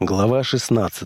Глава 16.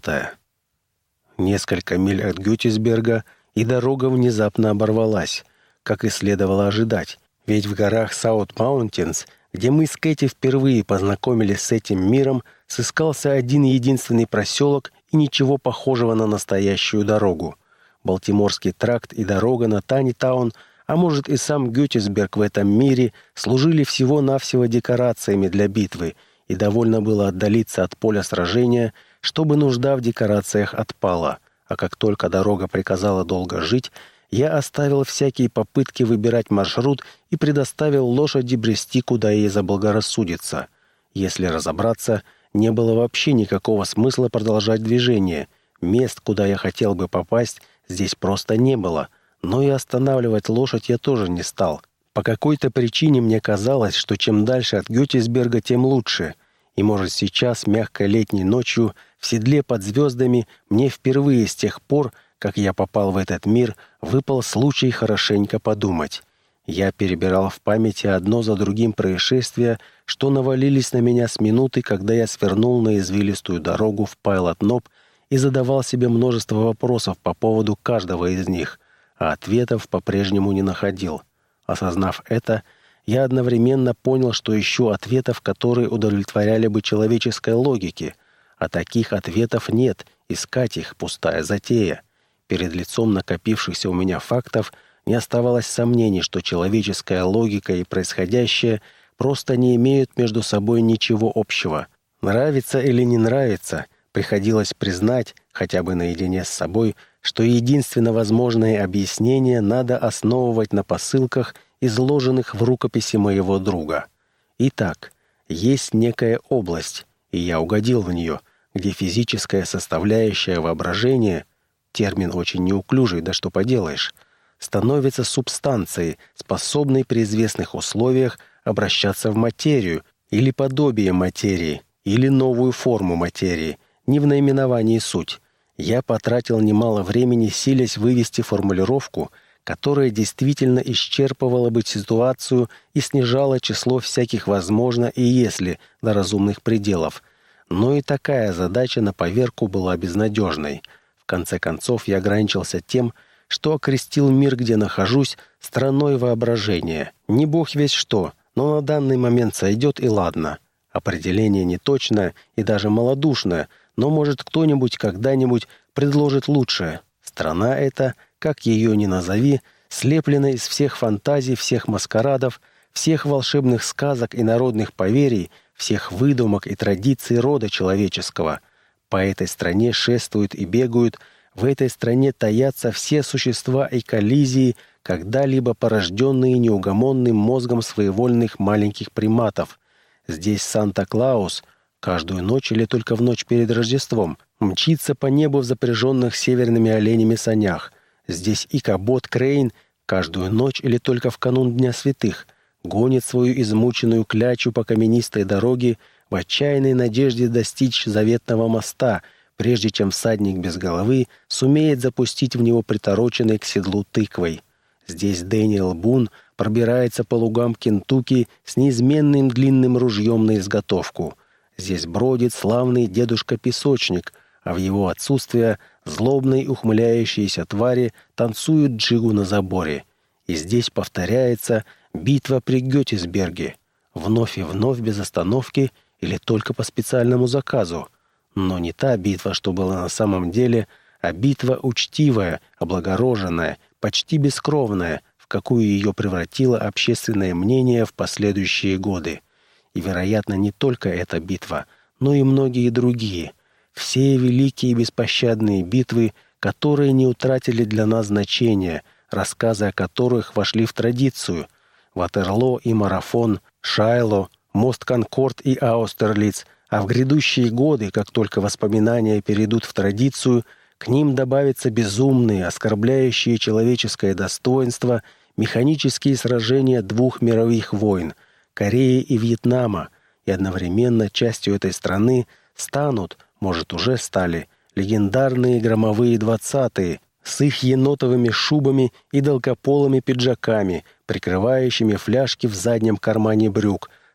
Несколько миль от Геттисберга, и дорога внезапно оборвалась, как и следовало ожидать, ведь в горах Саут-Маунтинс, где мы с Кэти впервые познакомились с этим миром, сыскался один единственный проселок и ничего похожего на настоящую дорогу. Балтиморский тракт и дорога на Танитаун, а может и сам Геттисберг в этом мире, служили всего-навсего декорациями для битвы, и довольно было отдалиться от поля сражения, чтобы нужда в декорациях отпала. А как только дорога приказала долго жить, я оставил всякие попытки выбирать маршрут и предоставил лошади брести, куда ей заблагорассудится. Если разобраться, не было вообще никакого смысла продолжать движение. Мест, куда я хотел бы попасть, здесь просто не было. Но и останавливать лошадь я тоже не стал. По какой-то причине мне казалось, что чем дальше от Геттисберга, тем лучше. И, может, сейчас, мягкой летней ночью, в седле под звездами, мне впервые с тех пор, как я попал в этот мир, выпал случай хорошенько подумать. Я перебирал в памяти одно за другим происшествия, что навалились на меня с минуты, когда я свернул на извилистую дорогу в Пайлот-Ноб и задавал себе множество вопросов по поводу каждого из них, а ответов по-прежнему не находил. Осознав это, я одновременно понял, что ищу ответов, которые удовлетворяли бы человеческой логике, а таких ответов нет, искать их — пустая затея. Перед лицом накопившихся у меня фактов не оставалось сомнений, что человеческая логика и происходящее просто не имеют между собой ничего общего. Нравится или не нравится, приходилось признать, хотя бы наедине с собой, что единственно возможное объяснение надо основывать на посылках, изложенных в рукописи моего друга. Итак, есть некая область, и я угодил в нее, где физическая составляющая воображения, термин очень неуклюжий, да что поделаешь, становится субстанцией, способной при известных условиях обращаться в материю или подобие материи, или новую форму материи, не в наименовании суть. Я потратил немало времени, силясь вывести формулировку, которая действительно исчерпывала бы ситуацию и снижала число всяких «возможно» и «если» до разумных пределов. Но и такая задача на поверку была безнадежной. В конце концов, я ограничился тем, что окрестил мир, где нахожусь, страной воображения. Не бог весть что, но на данный момент сойдет и ладно. Определение неточное и даже малодушное, но, может, кто-нибудь когда-нибудь предложит лучшее. Страна эта, как ее ни назови, слеплена из всех фантазий, всех маскарадов, всех волшебных сказок и народных поверий, всех выдумок и традиций рода человеческого. По этой стране шествуют и бегают, в этой стране таятся все существа и коллизии, когда-либо порожденные неугомонным мозгом своевольных маленьких приматов. Здесь Санта-Клаус каждую ночь или только в ночь перед Рождеством мчится по небу в запряженных северными оленями санях. Здесь Икабод Крейн каждую ночь или только в канун Дня Святых гонит свою измученную клячу по каменистой дороге в отчаянной надежде достичь заветного моста, прежде чем всадник без головы сумеет запустить в него притороченной к седлу тыквой. Здесь Дэниел Бун пробирается по лугам Кентукки с неизменным длинным ружьем на изготовку. Здесь бродит славный дедушка-песочник, а в его отсутствие злобные ухмыляющиеся твари танцуют джигу на заборе. И здесь повторяется битва при Геттисберге. Вновь и вновь без остановки или только по специальному заказу. Но не та битва, что была на самом деле, а битва учтивая, облагороженная, почти бескровная, в какую ее превратило общественное мнение в последующие годы. И, вероятно, не только эта битва, но и многие другие. Все великие и беспощадные битвы, которые не утратили для нас значения, рассказы о которых вошли в традицию. Ватерлоо и Марафон, Шайло, мост Конкорд и Аустерлиц, а в грядущие годы, как только воспоминания перейдут в традицию, к ним добавятся безумные, оскорбляющие человеческое достоинство, механические сражения двух мировых войн – Кореи и Вьетнама, и одновременно частью этой страны станут, может уже стали, легендарные громовые 20-е с их енотовыми шубами и долгополыми пиджаками, прикрывающими фляжки в заднем кармане брюк,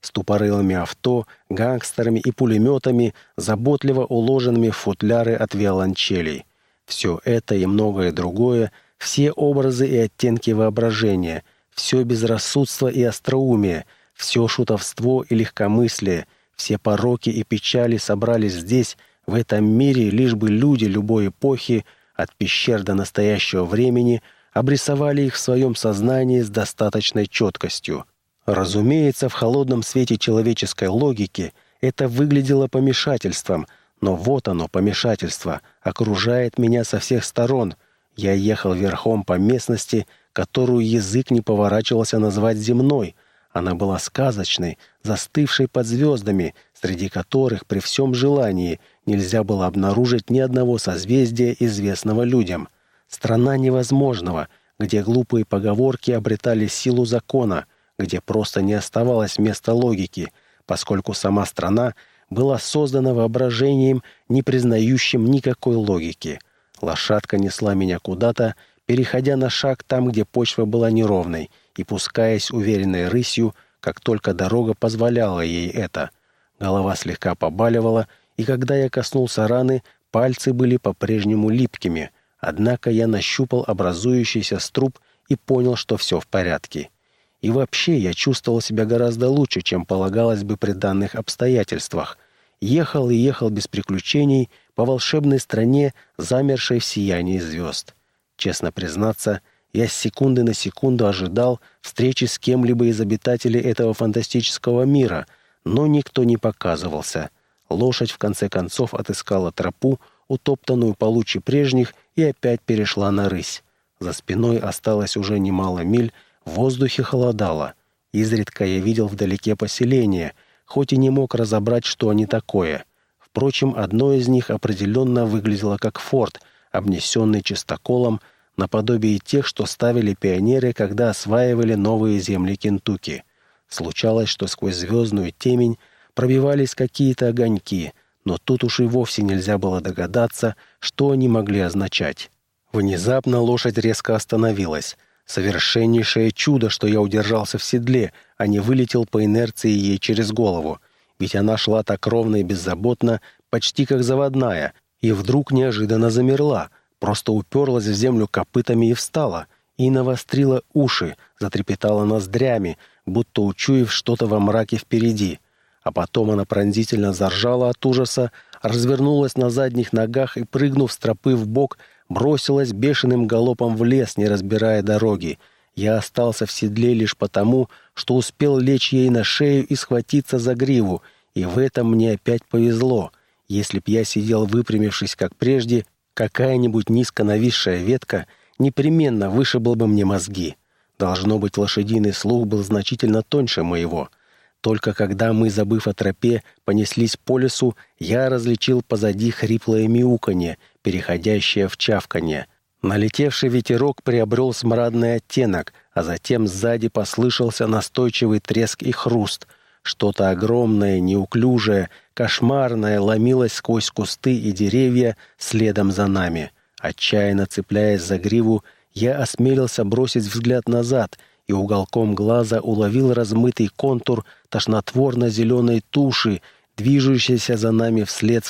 с тупорылыми авто, гангстерами и пулеметами, заботливо уложенными в футляры от виолончелей. Все это и многое другое, все образы и оттенки воображения, все безрассудство и остроумие, все шутовство и легкомыслие, все пороки и печали собрались здесь, в этом мире, лишь бы люди любой эпохи, от пещер до настоящего времени, обрисовали их в своем сознании с достаточной четкостью. Разумеется, в холодном свете человеческой логики это выглядело помешательством, но вот оно, помешательство, окружает меня со всех сторон. Я ехал верхом по местности, которую язык не поворачивался назвать земной. Она была сказочной, застывшей под звездами, среди которых при всем желании нельзя было обнаружить ни одного созвездия, известного людям. Страна невозможного, где глупые поговорки обретали силу закона, где просто не оставалось места логики, поскольку сама страна была создана воображением, не признающим никакой логики. Лошадка несла меня куда-то, переходя на шаг там, где почва была неровной, и пускаясь уверенной рысью, как только дорога позволяла ей это. Голова слегка побаливала, и когда я коснулся раны, пальцы были по-прежнему липкими, однако я нащупал образующийся струб и понял, что все в порядке. И вообще я чувствовал себя гораздо лучше, чем полагалось бы при данных обстоятельствах. Ехал и ехал без приключений по волшебной стране, замершей в сиянии звезд. Честно признаться, я с секунды на секунду ожидал встречи с кем-либо из обитателей этого фантастического мира, но никто не показывался. Лошадь в конце концов отыскала тропу, утоптанную получше прежних, и опять перешла на рысь. За спиной осталось уже немало миль, в воздухе холодало. Изредка я видел вдалеке поселения, хоть и не мог разобрать, что они такое. Впрочем, одно из них определенно выглядело как форт, обнесенный чистоколом, наподобие тех, что ставили пионеры, когда осваивали новые земли Кентукки. Случалось, что сквозь звездную темень пробивались какие-то огоньки, но тут уж и вовсе нельзя было догадаться, что они могли означать. Внезапно лошадь резко остановилась. Совершеннейшее чудо, что я удержался в седле, а не вылетел по инерции ей через голову. Ведь она шла так ровно и беззаботно, почти как заводная, и вдруг неожиданно замерла, просто уперлась в землю копытами и встала, и навострила уши, затрепетала ноздрями, будто учуяв что-то во мраке впереди. А потом она пронзительно заржала от ужаса, развернулась на задних ногах и, прыгнув с тропы вбок, бросилась бешеным галопом в лес, не разбирая дороги. Я остался в седле лишь потому, что успел лечь ей на шею и схватиться за гриву, и в этом мне опять повезло. Если б я сидел выпрямившись, как прежде, какая-нибудь низко нависшая ветка непременно вышибла бы мне мозги. Должно быть, лошадиный слух был значительно тоньше моего. Только когда мы, забыв о тропе, понеслись по лесу, я различил позади хриплое мяуканье, переходящее в чавканье. Налетевший ветерок приобрел смрадный оттенок, а затем сзади послышался настойчивый треск и хруст. Что-то огромное, неуклюжее, кошмарное ломилось сквозь кусты и деревья следом за нами. Отчаянно цепляясь за гриву, я осмелился бросить взгляд назад и уголком глаза уловил размытый контур тошнотворно-зеленой туши, движущейся за нами вслед.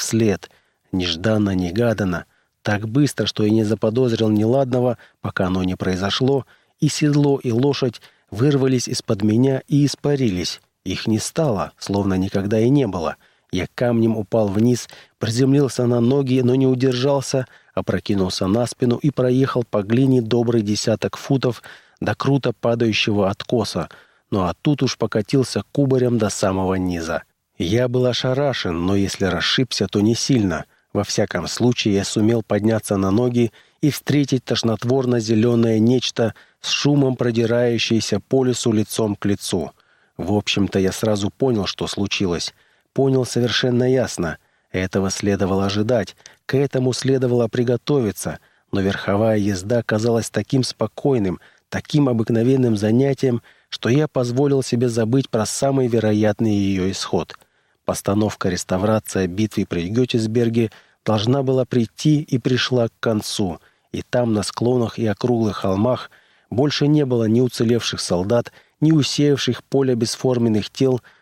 Нежданно-негаданно, так быстро, что я не заподозрил неладного, пока оно не произошло, и седло, и лошадь вырвались из-под меня и испарились. Их не стало, словно никогда и не было. Я камнем упал вниз, приземлился на ноги, но не удержался, опрокинулся на спину и проехал по глине добрый 10 футов до круто падающего откоса, ну а тут уж покатился кубарем до самого низа. Я был ошарашен, но если расшибся, то не сильно. Во всяком случае, я сумел подняться на ноги и встретить тошнотворно-зеленое нечто с шумом продирающееся по лесу лицом к лицу. В общем-то, я сразу понял, что случилось. Понял совершенно ясно. Этого следовало ожидать, к этому следовало приготовиться, но верховая езда казалась таким спокойным, таким обыкновенным занятием, что я позволил себе забыть про самый вероятный ее исход. Постановка-реставрация битвы при Геттисберге должна была прийти и пришла к концу, и там, на склонах и округлых холмах, больше не было ни уцелевших солдат, ни усеявших поле бесформенных тел,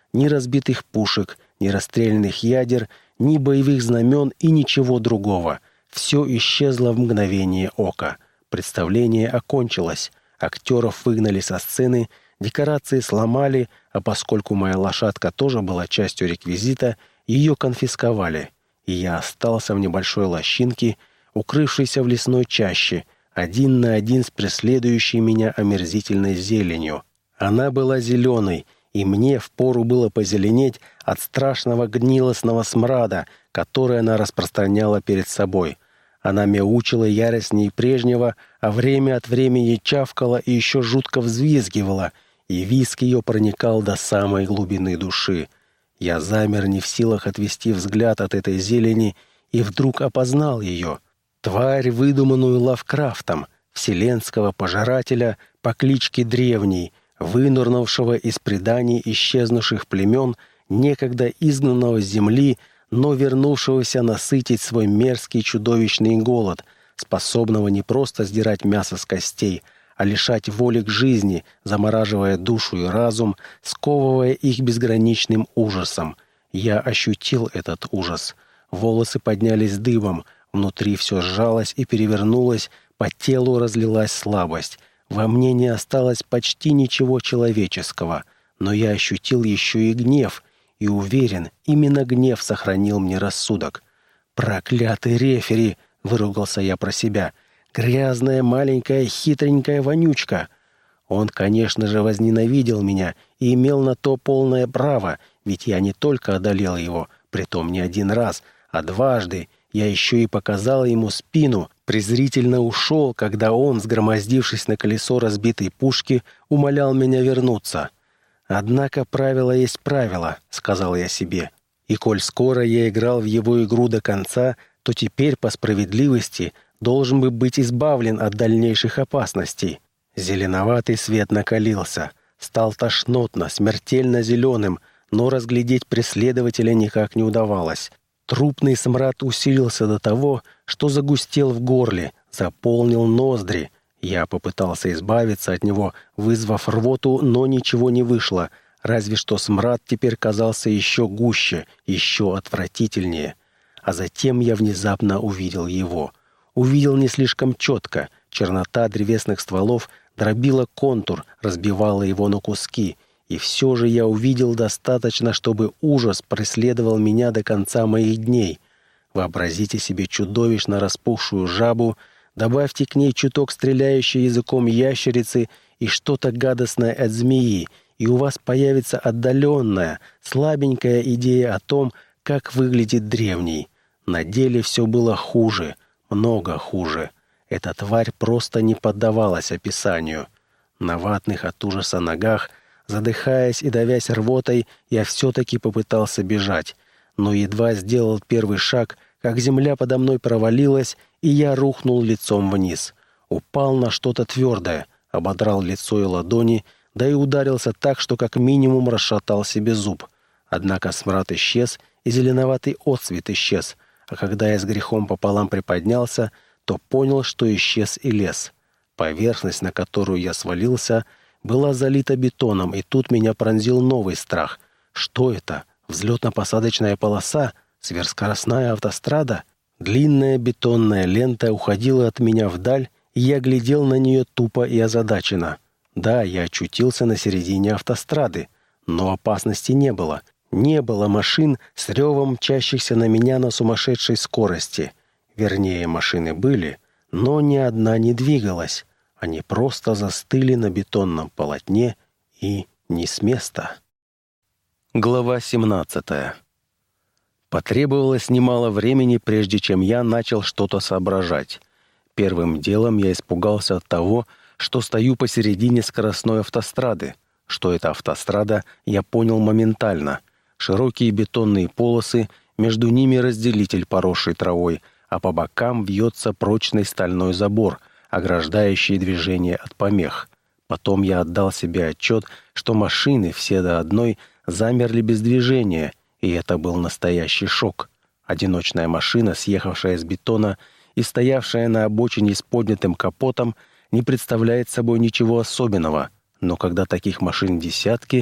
Ни разбитых пушек, ни расстрелянных ядер, ни боевых знамен и ничего другого. Все исчезло в мгновение ока. Представление окончилось. Актеров выгнали со сцены, декорации сломали, а поскольку моя лошадка тоже была частью реквизита, ее конфисковали. И я остался в небольшой лощинке, укрывшейся в лесной чаще, один на один с преследующей меня омерзительной зеленью. Она была зеленой, и мне впору было позеленеть от страшного гнилостного смрада, который она распространяла перед собой. Она мяучила яростней прежнего, а время от времени чавкала и еще жутко взвизгивала, и визг ее проникал до самой глубины души. Я замер не в силах отвести взгляд от этой зелени и вдруг опознал ее. Тварь, выдуманную Лавкрафтом, вселенского пожирателя по кличке Древний, вынурнувшего из преданий исчезнувших племен, некогда изгнанного с земли, но вернувшегося насытить свой мерзкий чудовищный голод, способного не просто сдирать мясо с костей, а лишать воли к жизни, замораживая душу и разум, сковывая их безграничным ужасом. Я ощутил этот ужас. Волосы поднялись дыбом, внутри все сжалось и перевернулось, по телу разлилась слабость. Во мне не осталось почти ничего человеческого, но я ощутил еще и гнев, и уверен, именно гнев сохранил мне рассудок. «Проклятый рефери!» — выругался я про себя. «Грязная, маленькая, хитренькая вонючка!» Он, конечно же, возненавидел меня и имел на то полное право, ведь я не только одолел его, притом не один раз, а дважды. Я еще и показал ему спину, презрительно ушел, когда он, сгромоздившись на колесо разбитой пушки, умолял меня вернуться. «Однако правило есть правило», — сказал я себе. И коль скоро я играл в его игру до конца, то теперь, по справедливости, должен бы быть избавлен от дальнейших опасностей. Зеленоватый свет накалился, стал тошнотно, смертельно зеленым, но разглядеть преследователя никак не удавалось. Трупный смрад усилился до того, что загустел в горле, заполнил ноздри. Я попытался избавиться от него, вызвав рвоту, но ничего не вышло, разве что смрад теперь казался еще гуще, еще отвратительнее. А затем я внезапно увидел его. Увидел не слишком четко. Чернота древесных стволов дробила контур, разбивала его на куски. И все же я увидел достаточно, чтобы ужас преследовал меня до конца моих дней. Вообразите себе чудовищно распухшую жабу, добавьте к ней чуток стреляющей языком ящерицы и что-то гадостное от змеи, и у вас появится отдаленная, слабенькая идея о том, как выглядит древний. На деле все было хуже, много хуже. Эта тварь просто не поддавалась описанию. На ватных от ужаса ногах, задыхаясь и давясь рвотой, я все-таки попытался бежать, но едва сделал первый шаг, как земля подо мной провалилась, и я рухнул лицом вниз. Упал на что-то твердое, ободрал лицо и ладони, да и ударился так, что как минимум расшатал себе зуб. Однако смрад исчез, и зеленоватый отцвет исчез, а когда я с грехом пополам приподнялся, то понял, что исчез и лес. Поверхность, на которую я свалился, была залита бетоном, и тут меня пронзил новый страх. Что это? Взлетно-посадочная полоса? Сверхскоростная автострада? Длинная бетонная лента уходила от меня вдаль, и я глядел на нее тупо и озадаченно. Да, я очутился на середине автострады, но опасности не было. Не было машин с ревом мчащихся на меня на сумасшедшей скорости. Вернее, машины были, но ни одна не двигалась. Они просто застыли на бетонном полотне и не с места. Глава 17. Потребовалось немало времени, прежде чем я начал что-то соображать. Первым делом я испугался от того, что стою посередине скоростной автострады. Что это автострада, я понял моментально. Широкие бетонные полосы, между ними разделитель, поросший травой, а по бокам вьется прочный стальной забор, ограждающий движение от помех. Потом я отдал себе отчет, что машины, все до одной, замерли без движения, и это был настоящий шок. Одиночная машина, съехавшая с бетона и стоявшая на обочине с поднятым капотом, не представляет собой ничего особенного, но когда таких машин десятки,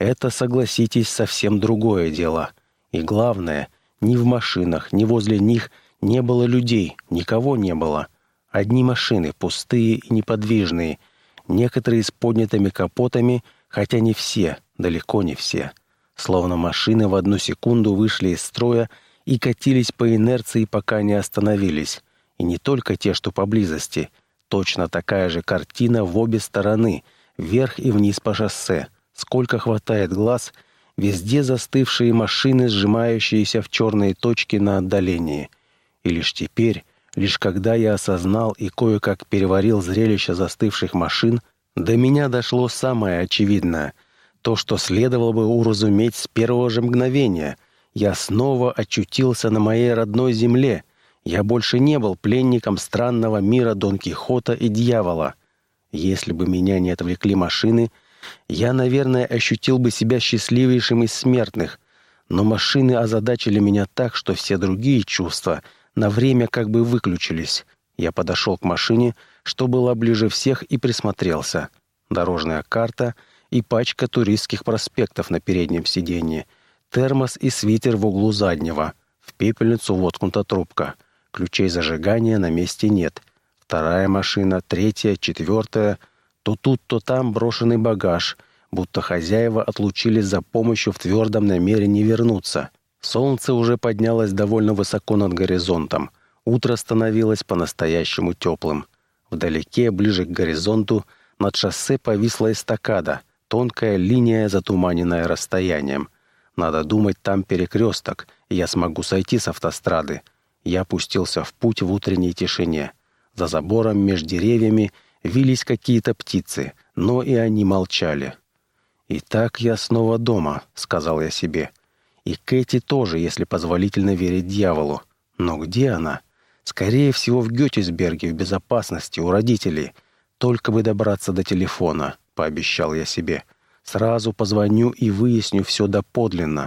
Это, согласитесь, совсем другое дело. И главное, ни в машинах, ни возле них не было людей, никого не было. Одни машины, пустые и неподвижные, некоторые с поднятыми капотами, хотя не все, далеко не все. Словно машины в одну секунду вышли из строя и катились по инерции, пока не остановились. И не только те, что поблизости. Точно такая же картина в обе стороны, вверх и вниз по шоссе. Сколько хватает глаз, везде застывшие машины, сжимающиеся в черные точки на отдалении. И лишь теперь, лишь когда я осознал и кое-как переварил зрелище застывших машин, до меня дошло самое очевидное. То, что следовало бы уразуметь с первого же мгновения. Я снова очутился на моей родной земле. Я больше не был пленником странного мира Дон Кихота и дьявола. Если бы меня не отвлекли машины, я, наверное, ощутил бы себя счастливейшим из смертных. Но машины озадачили меня так, что все другие чувства на время как бы выключились. Я подошел к машине, что была ближе всех, и присмотрелся. Дорожная карта и пачка туристских проспектов на переднем сиденье, термос и свитер в углу заднего. В пепельницу воткнута трубка. Ключей зажигания на месте нет. Вторая машина, третья, четвертая. То тут, то там брошенный багаж, будто хозяева отлучились за помощью в твердом намерении вернуться. Солнце уже поднялось довольно высоко над горизонтом. Утро становилось по-настоящему теплым. Вдалеке, ближе к горизонту, над шоссе повисла эстакада, тонкая линия, затуманенная расстоянием. Надо думать, там перекресток, и я смогу сойти с автострады. Я пустился в путь в утренней тишине. За забором между деревьями вились какие-то птицы, но и они молчали. «Итак, я снова дома», — сказал я себе. «И Кэти тоже, если позволительно верить дьяволу. Но где она? Скорее всего, в Геттисберге, в безопасности, у родителей. Только бы добраться до телефона», — пообещал я себе. «Сразу позвоню и выясню все доподлинно».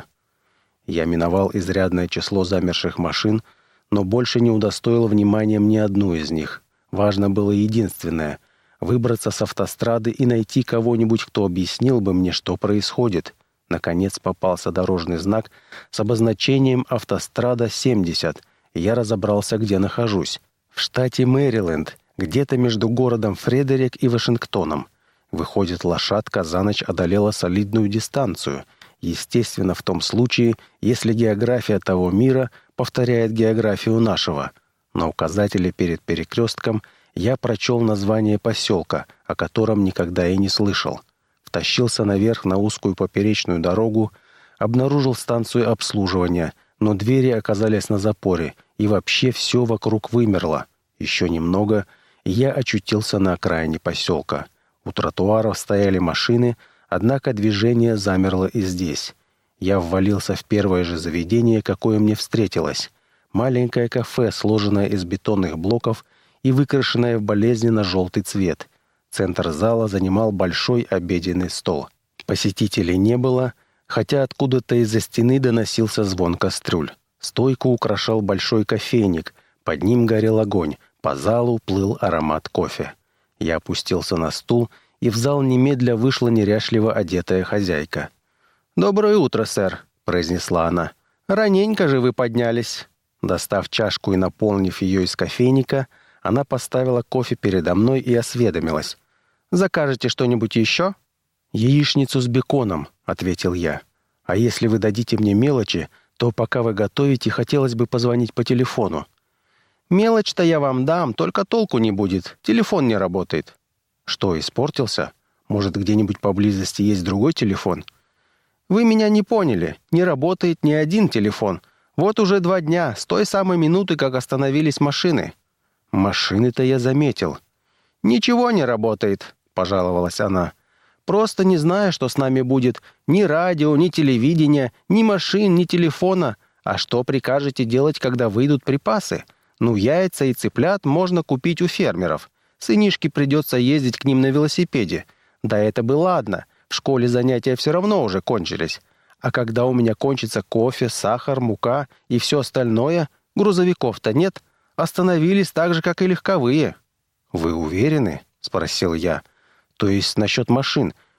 Я миновал изрядное число замерших машин, но больше не удостоил вниманием ни одну из них. Важно было единственное — выбраться с автострады и найти кого-нибудь, кто объяснил бы мне, что происходит. Наконец попался дорожный знак с обозначением «Автострада 70», и я разобрался, где нахожусь. В штате Мэриленд, где-то между городом Фредерик и Вашингтоном. Выходит, лошадка за ночь одолела солидную дистанцию. Естественно, в том случае, если география того мира повторяет географию нашего. На указателе перед перекрестком я прочел название поселка, о котором никогда и не слышал. Втащился наверх на узкую поперечную дорогу, обнаружил станцию обслуживания, но двери оказались на запоре, и вообще все вокруг вымерло. Еще немного, и я очутился на окраине поселка. У тротуаров стояли машины, однако движение замерло и здесь. Я ввалился в первое же заведение, какое мне встретилось. Маленькое кафе, сложенное из бетонных блоков и выкрашенное в болезненно-желтый цвет. Центр зала занимал большой обеденный стол. Посетителей не было, хотя откуда-то из-за стены доносился звон кастрюль. Стойку украшал большой кофейник, под ним горел огонь, по залу плыл аромат кофе. Я опустился на стул, и в зал немедля вышла неряшливо одетая хозяйка. «Доброе утро, сэр», — произнесла она. «Раненько же вы поднялись». Достав чашку и наполнив ее из кофейника, она поставила кофе передо мной и осведомилась. «Закажете что-нибудь еще?» «Яичницу с беконом», — ответил я. «А если вы дадите мне мелочи, то пока вы готовите, хотелось бы позвонить по телефону». «Мелочь-то я вам дам, только толку не будет. Телефон не работает». «Что, испортился? Может, где-нибудь поблизости есть другой телефон?» «Вы меня не поняли. Не работает ни один телефон. Вот уже 2 дня, с той самой минуты, как остановились машины». «Машины-то я заметил». «Ничего не работает», — пожаловалась она. «Просто не знаю, что с нами будет. Ни радио, ни телевидения, ни машин, ни телефона. А что прикажете делать, когда выйдут припасы? Ну, яйца и цыплят можно купить у фермеров. Сынишке придется ездить к ним на велосипеде. Да это бы ладно. В школе занятия все равно уже кончились. А когда у меня кончится кофе, сахар, мука и все остальное, грузовиков-то нет. Остановились так же, как и легковые». «Вы уверены?» — спросил я. «То есть насчет машин.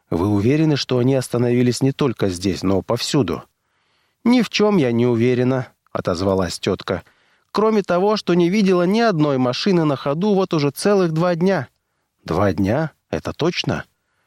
Вы уверены, что они остановились не только здесь, но повсюду?» «Ни в чем я не уверена», — отозвалась тетка. «Кроме того, что не видела ни одной машины на ходу вот уже целых 2 дня». «2 дня? Это точно?»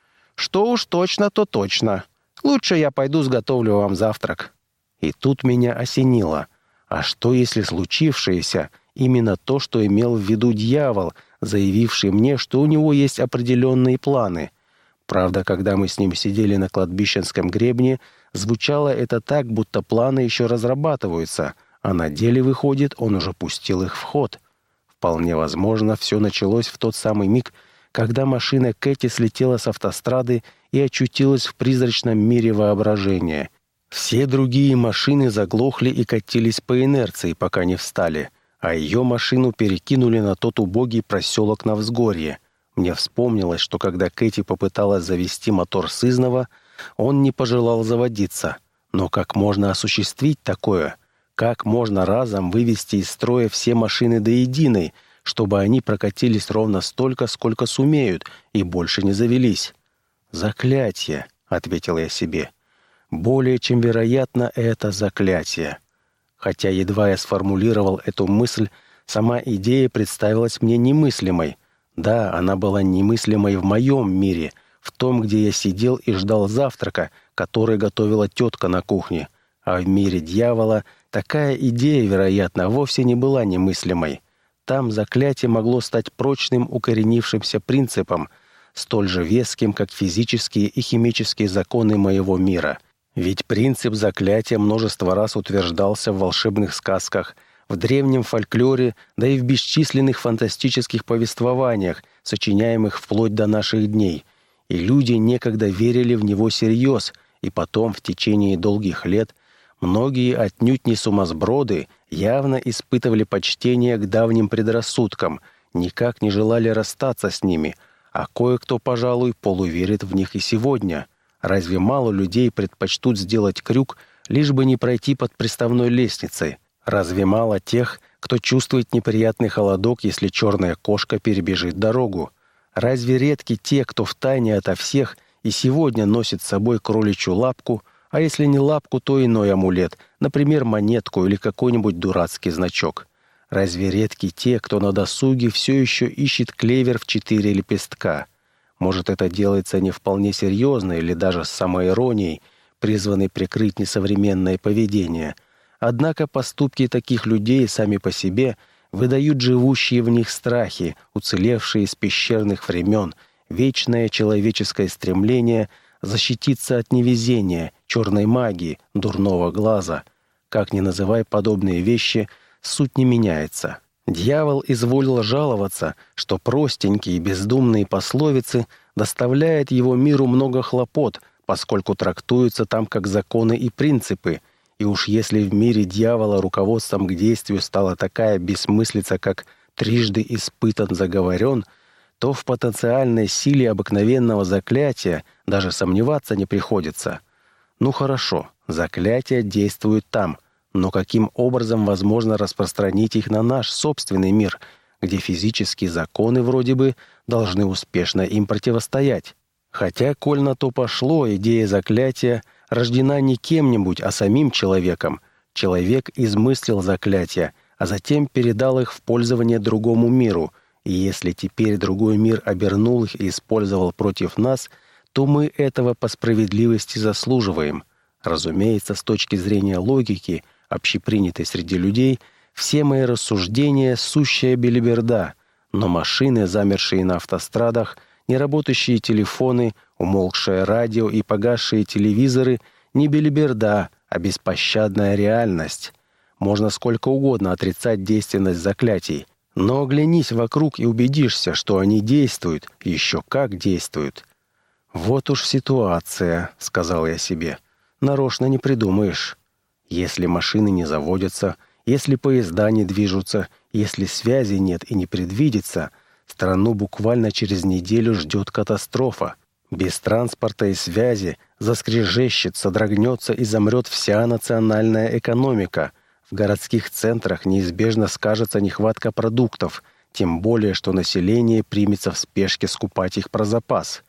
«Что уж точно, то точно. Лучше я пойду сготовлю вам завтрак». И тут меня осенило. А что, если случившееся именно то, что имел в виду дьявол, заявивший мне, что у него есть определенные планы? Правда, когда мы с ним сидели на кладбищенском гребне, звучало это так, будто планы еще разрабатываются, а на деле, выходит, он уже пустил их в ход. Вполне возможно, все началось в тот самый миг, когда машина Кэти слетела с автострады и очутилась в призрачном мире воображения. Все другие машины заглохли и катились по инерции, пока не встали, а ее машину перекинули на тот убогий проселок на взгорье. Мне вспомнилось, что когда Кэти попыталась завести мотор сызнова, он не пожелал заводиться. Но как можно осуществить такое? Как можно разом вывести из строя все машины до единой, чтобы они прокатились ровно столько, сколько сумеют, и больше не завелись? «Заклятие», — ответил я себе. «Более чем вероятно, это заклятие». Хотя едва я сформулировал эту мысль, сама идея представилась мне немыслимой. Да, она была немыслимой в моем мире, в том, где я сидел и ждал завтрака, который готовила тетка на кухне. А в мире дьявола такая идея, вероятно, вовсе не была немыслимой. Там заклятие могло стать прочным укоренившимся принципом, столь же веским, как физические и химические законы моего мира. Ведь принцип заклятия множество раз утверждался в волшебных сказках, в древнем фольклоре, да и в бесчисленных фантастических повествованиях, сочиняемых вплоть до наших дней. И люди некогда верили в него всерьез, и потом, в течение долгих лет, многие отнюдь не сумасброды явно испытывали почтение к давним предрассудкам, никак не желали расстаться с ними, а кое-кто, пожалуй, полуверит в них и сегодня. Разве мало людей предпочтут сделать крюк, лишь бы не пройти под приставной лестницей? Разве мало тех, кто чувствует неприятный холодок, если черная кошка перебежит дорогу? Разве редки те, кто втайне ото всех и сегодня носит с собой кроличью лапку, а если не лапку, то иной амулет, например, монетку или какой-нибудь дурацкий значок? Разве редки те, кто на досуге все еще ищет клевер в 4 лепестка? Может, это делается не вполне серьезно или даже с самоиронией, призванной прикрыть несовременное поведение. Однако поступки таких людей сами по себе выдают живущие в них страхи, уцелевшие из пещерных времен, вечное человеческое стремление защититься от невезения, черной магии, дурного глаза. Как ни называй подобные вещи, суть не меняется. Дьявол изволил жаловаться, что простенькие и бездумные пословицы доставляют его миру много хлопот, поскольку трактуются там как законы и принципы. И уж если в мире дьявола руководством к действию стала такая бессмыслица, как «трижды испытан, заговорен», то в потенциальной силе обыкновенного заклятия даже сомневаться не приходится. Ну хорошо, заклятия действуют там, но каким образом возможно распространить их на наш собственный мир, где физические законы вроде бы должны успешно им противостоять? Хотя, коль на то пошло, идея заклятия рождена не кем-нибудь, а самим человеком. Человек измыслил заклятия, а затем передал их в пользование другому миру. И если теперь другой мир обернул их и использовал против нас, то мы этого по справедливости заслуживаем. Разумеется, с точки зрения логики, общепринятой среди людей, все мои рассуждения — сущая белиберда, но машины, замершие на автострадах, неработающие телефоны, умолкшее радио и погасшие телевизоры — не белиберда, а беспощадная реальность. Можно сколько угодно отрицать действенность заклятий, но оглянись вокруг и убедишься, что они действуют, еще как действуют. «Вот уж ситуация», — сказал я себе, — «нарочно не придумаешь. Если машины не заводятся, если поезда не движутся, если связи нет и не предвидится, страну буквально через неделю ждет катастрофа. Без транспорта и связи заскрежещет, содрогнется и замрет вся национальная экономика. В городских центрах неизбежно скажется нехватка продуктов, тем более, что население примется в спешке скупать их про запас.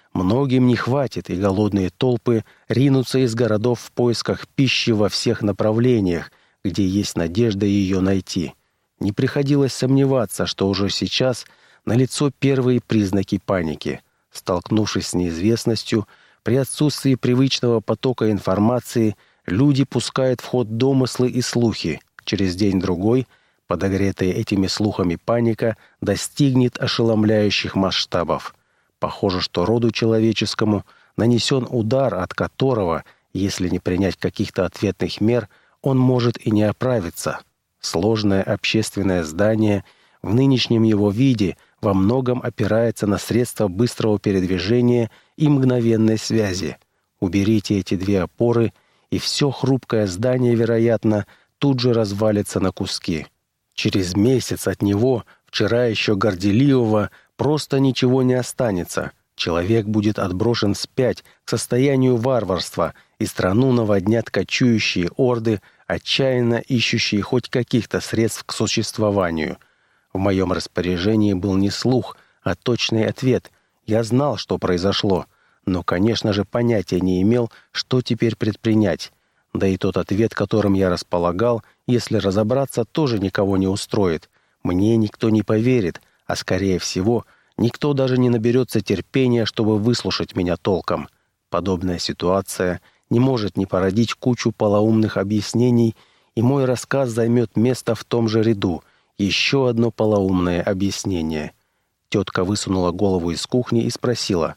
Многим не хватит, и голодные толпы ринутся из городов в поисках пищи во всех направлениях, где есть надежда ее найти. Не приходилось сомневаться, что уже сейчас налицо первые признаки паники. Столкнувшись с неизвестностью, при отсутствии привычного потока информации, люди пускают в ход домыслы и слухи. Через день-другой, подогретая этими слухами паника, достигнет ошеломляющих масштабов. Похоже, что роду человеческому нанесен удар, от которого, если не принять каких-то ответных мер, он может и не оправиться. Сложное общественное здание в нынешнем его виде во многом опирается на средства быстрого передвижения и мгновенной связи. Уберите эти две опоры, и все хрупкое здание, вероятно, тут же развалится на куски. Через месяц от него, вчера еще горделивого, просто ничего не останется. Человек будет отброшен вспять к состоянию варварства, и страну наводнят кочующие орды, отчаянно ищущие хоть каких-то средств к существованию. В моем распоряжении был не слух, а точный ответ. Я знал, что произошло, но, конечно же, понятия не имел, что теперь предпринять. Да и тот ответ, которым я располагал, если разобраться, тоже никого не устроит. Мне никто не поверит, а, скорее всего, никто даже не наберется терпения, чтобы выслушать меня толком. Подобная ситуация не может не породить кучу полоумных объяснений, и мой рассказ займет место в том же ряду. Еще одно полоумное объяснение. Тетка высунула голову из кухни и спросила: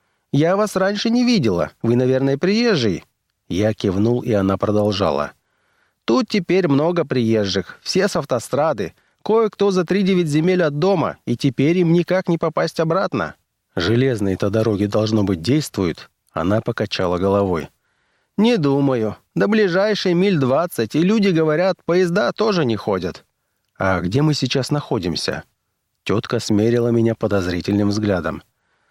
«Я вас раньше не видела. Вы, наверное, приезжий?» Я кивнул, и она продолжала: «Тут теперь много приезжих, все с автострады. Кое-кто за 3-9 земель от дома, и теперь им никак не попасть обратно». «Железные-то дороги, должно быть, действуют?» Она покачала головой. «Не думаю. До ближайшей миль 20, и люди говорят, поезда тоже не ходят». «А где мы сейчас находимся?» Тетка смерила меня подозрительным взглядом.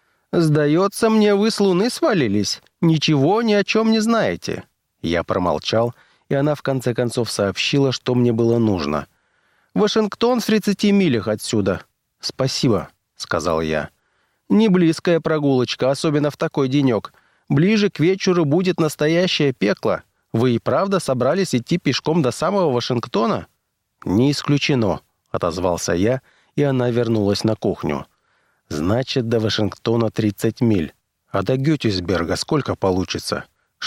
«Сдается мне, вы с Луны свалились. Ничего ни о чем не знаете». Я промолчал, и она в конце концов сообщила, что мне было нужно. «Вашингтон в 30 милях отсюда». «Спасибо», — сказал я. «Не близкая прогулочка, особенно в такой денек. Ближе к вечеру будет настоящее пекло. Вы и правда собрались идти пешком до самого Вашингтона?» «Не исключено», — отозвался я, и она вернулась на кухню. «Значит, до Вашингтона 30 миль. А до Геттисберга сколько получится?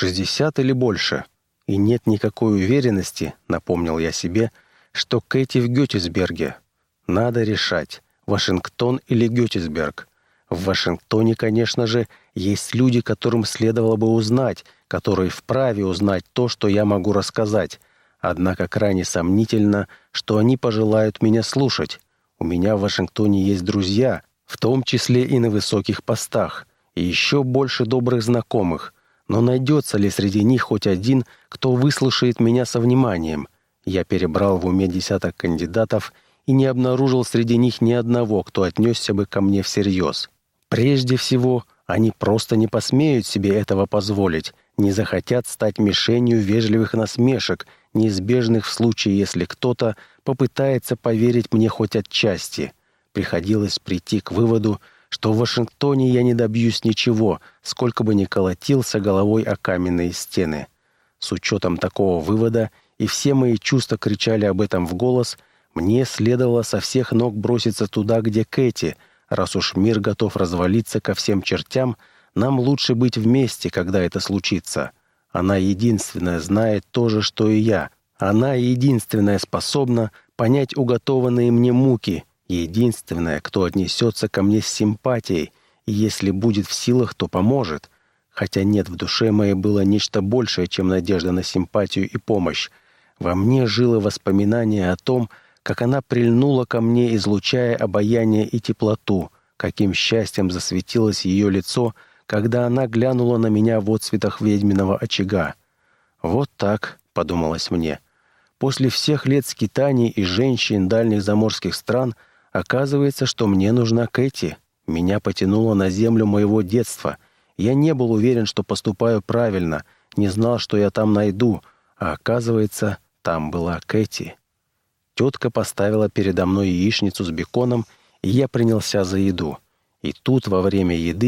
60 или больше?» «И нет никакой уверенности», — напомнил я себе, «что Кэти в Геттисберге. Надо решать, Вашингтон или Геттисберг. В Вашингтоне, конечно же, есть люди, которым следовало бы узнать, которые вправе узнать то, что я могу рассказать. Однако крайне сомнительно, что они пожелают меня слушать. У меня в Вашингтоне есть друзья, в том числе и на высоких постах, и еще больше добрых знакомых. Но найдется ли среди них хоть один, кто выслушает меня со вниманием? Я перебрал в уме десяток кандидатов и не обнаружил среди них ни одного, кто отнесся бы ко мне всерьез. Прежде всего, они просто не посмеют себе этого позволить, не захотят стать мишенью вежливых насмешек, неизбежных в случае, если кто-то попытается поверить мне хоть отчасти. Приходилось прийти к выводу, что в Вашингтоне я не добьюсь ничего, сколько бы ни колотился головой о каменные стены. С учетом такого вывода, и все мои чувства кричали об этом в голос, мне следовало со всех ног броситься туда, где Кэти. Раз уж мир готов развалиться ко всем чертям, нам лучше быть вместе, когда это случится. Она единственная знает то же, что и я. Она единственная способна понять уготованные мне муки, единственная, кто отнесется ко мне с симпатией, и если будет в силах, то поможет. Хотя нет, в душе моей было нечто большее, чем надежда на симпатию и помощь. Во мне жило воспоминание о том, как она прильнула ко мне, излучая обаяние и теплоту, каким счастьем засветилось ее лицо, когда она глянула на меня в отсветах ведьминого очага. «Вот так», — подумалось мне, — «после всех лет скитаний и женщин дальних заморских стран оказывается, что мне нужна Кэти. Меня потянуло на землю моего детства. Я не был уверен, что поступаю правильно, не знал, что я там найду, а оказывается, там была Кэти». Тетка поставила передо мной яичницу с беконом, и я принялся за еду. И тут, во время еды,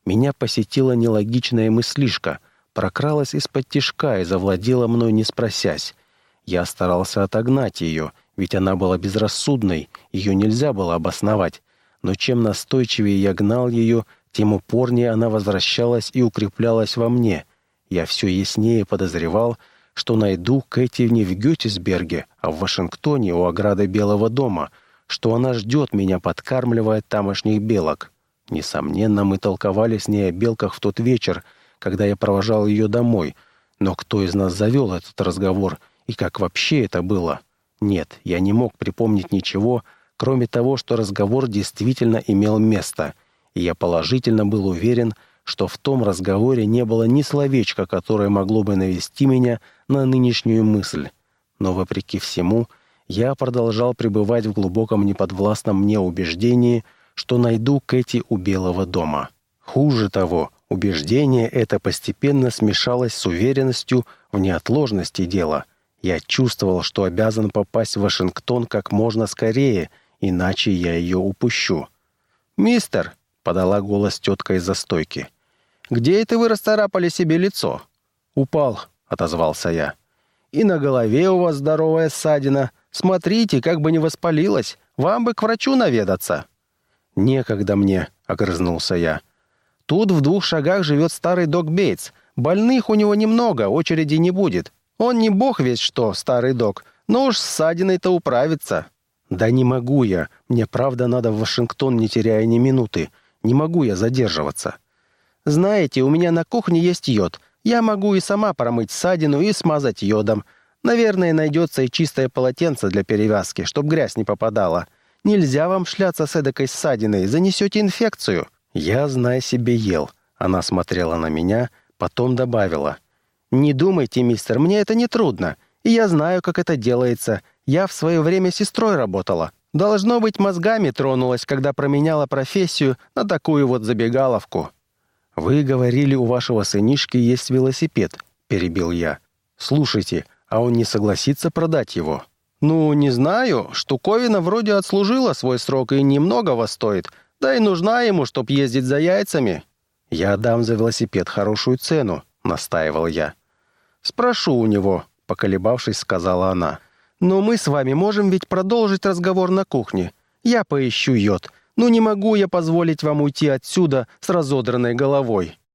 Меня посетила нелогичная мыслишка, прокралась из-под тишка и завладела мной, не спросясь. Я старался отогнать ее, ведь она была безрассудной, ее нельзя было обосновать. Но чем настойчивее я гнал ее, тем упорнее она возвращалась и укреплялась во мне. Я все яснее подозревал, что найду Кэти не в Геттисберге, а в Вашингтоне у ограды Белого дома, что она ждет меня, подкармливая тамошних белок. Несомненно, мы толковали с ней о белках в тот вечер, когда я провожал ее домой. Но кто из нас завел этот разговор, и как вообще это было? Нет, я не мог припомнить ничего, кроме того, что разговор действительно имел место, и я положительно был уверен, что в том разговоре не было ни словечка, которое могло бы навести меня на нынешнюю мысль. Но, вопреки всему, я продолжал пребывать в глубоком неподвластном мне убеждении, что найду Кэти у Белого дома. Хуже того, убеждение это постепенно смешалось с уверенностью в неотложности дела. Я чувствовал, что обязан попасть в Вашингтон как можно скорее, иначе я ее упущу. «Мистер», — подала голос тетка из-за стойки, — «где это вы расцарапали себе лицо?» «Упал», — отозвался я. «И на голове у вас здоровая ссадина. Смотрите, как бы не воспалилась. Вам бы к врачу наведаться». «Некогда мне», — огрызнулся я. «Тут в 2 шагах живет старый док Бейтс. Больных у него немного, очереди не будет. Он не бог весть что, старый док, но уж с ссадиной-то управится». «Да не могу я. Мне правда надо в Вашингтон, не теряя ни минуты. Не могу я задерживаться». «Знаете, у меня на кухне есть йод. Я могу и сама промыть ссадину и смазать йодом. Наверное, найдется и чистое полотенце для перевязки, чтоб грязь не попадала. Нельзя вам шляться с эдакой ссадиной, занесете инфекцию». Я, зная себе, ел. Она смотрела на меня, потом добавила. «Не думайте, мистер, мне это не трудно. И я знаю, как это делается. Я в свое время сестрой работала. Должно быть, мозгами тронулась, когда променяла профессию на такую вот забегаловку». «Вы говорили, у вашего сынишки есть велосипед», — перебил я. «Слушайте, а он не согласится продать его?» «Ну, не знаю. Штуковина вроде отслужила свой срок и немногого стоит. Да и нужна ему, чтоб ездить за яйцами». «Я дам за велосипед хорошую цену», — настаивал я. «Спрошу у него», — поколебавшись, сказала она. «Но мы с вами можем ведь продолжить разговор на кухне. Я поищу йод. Ну не могу я позволить вам уйти отсюда с разодранной головой».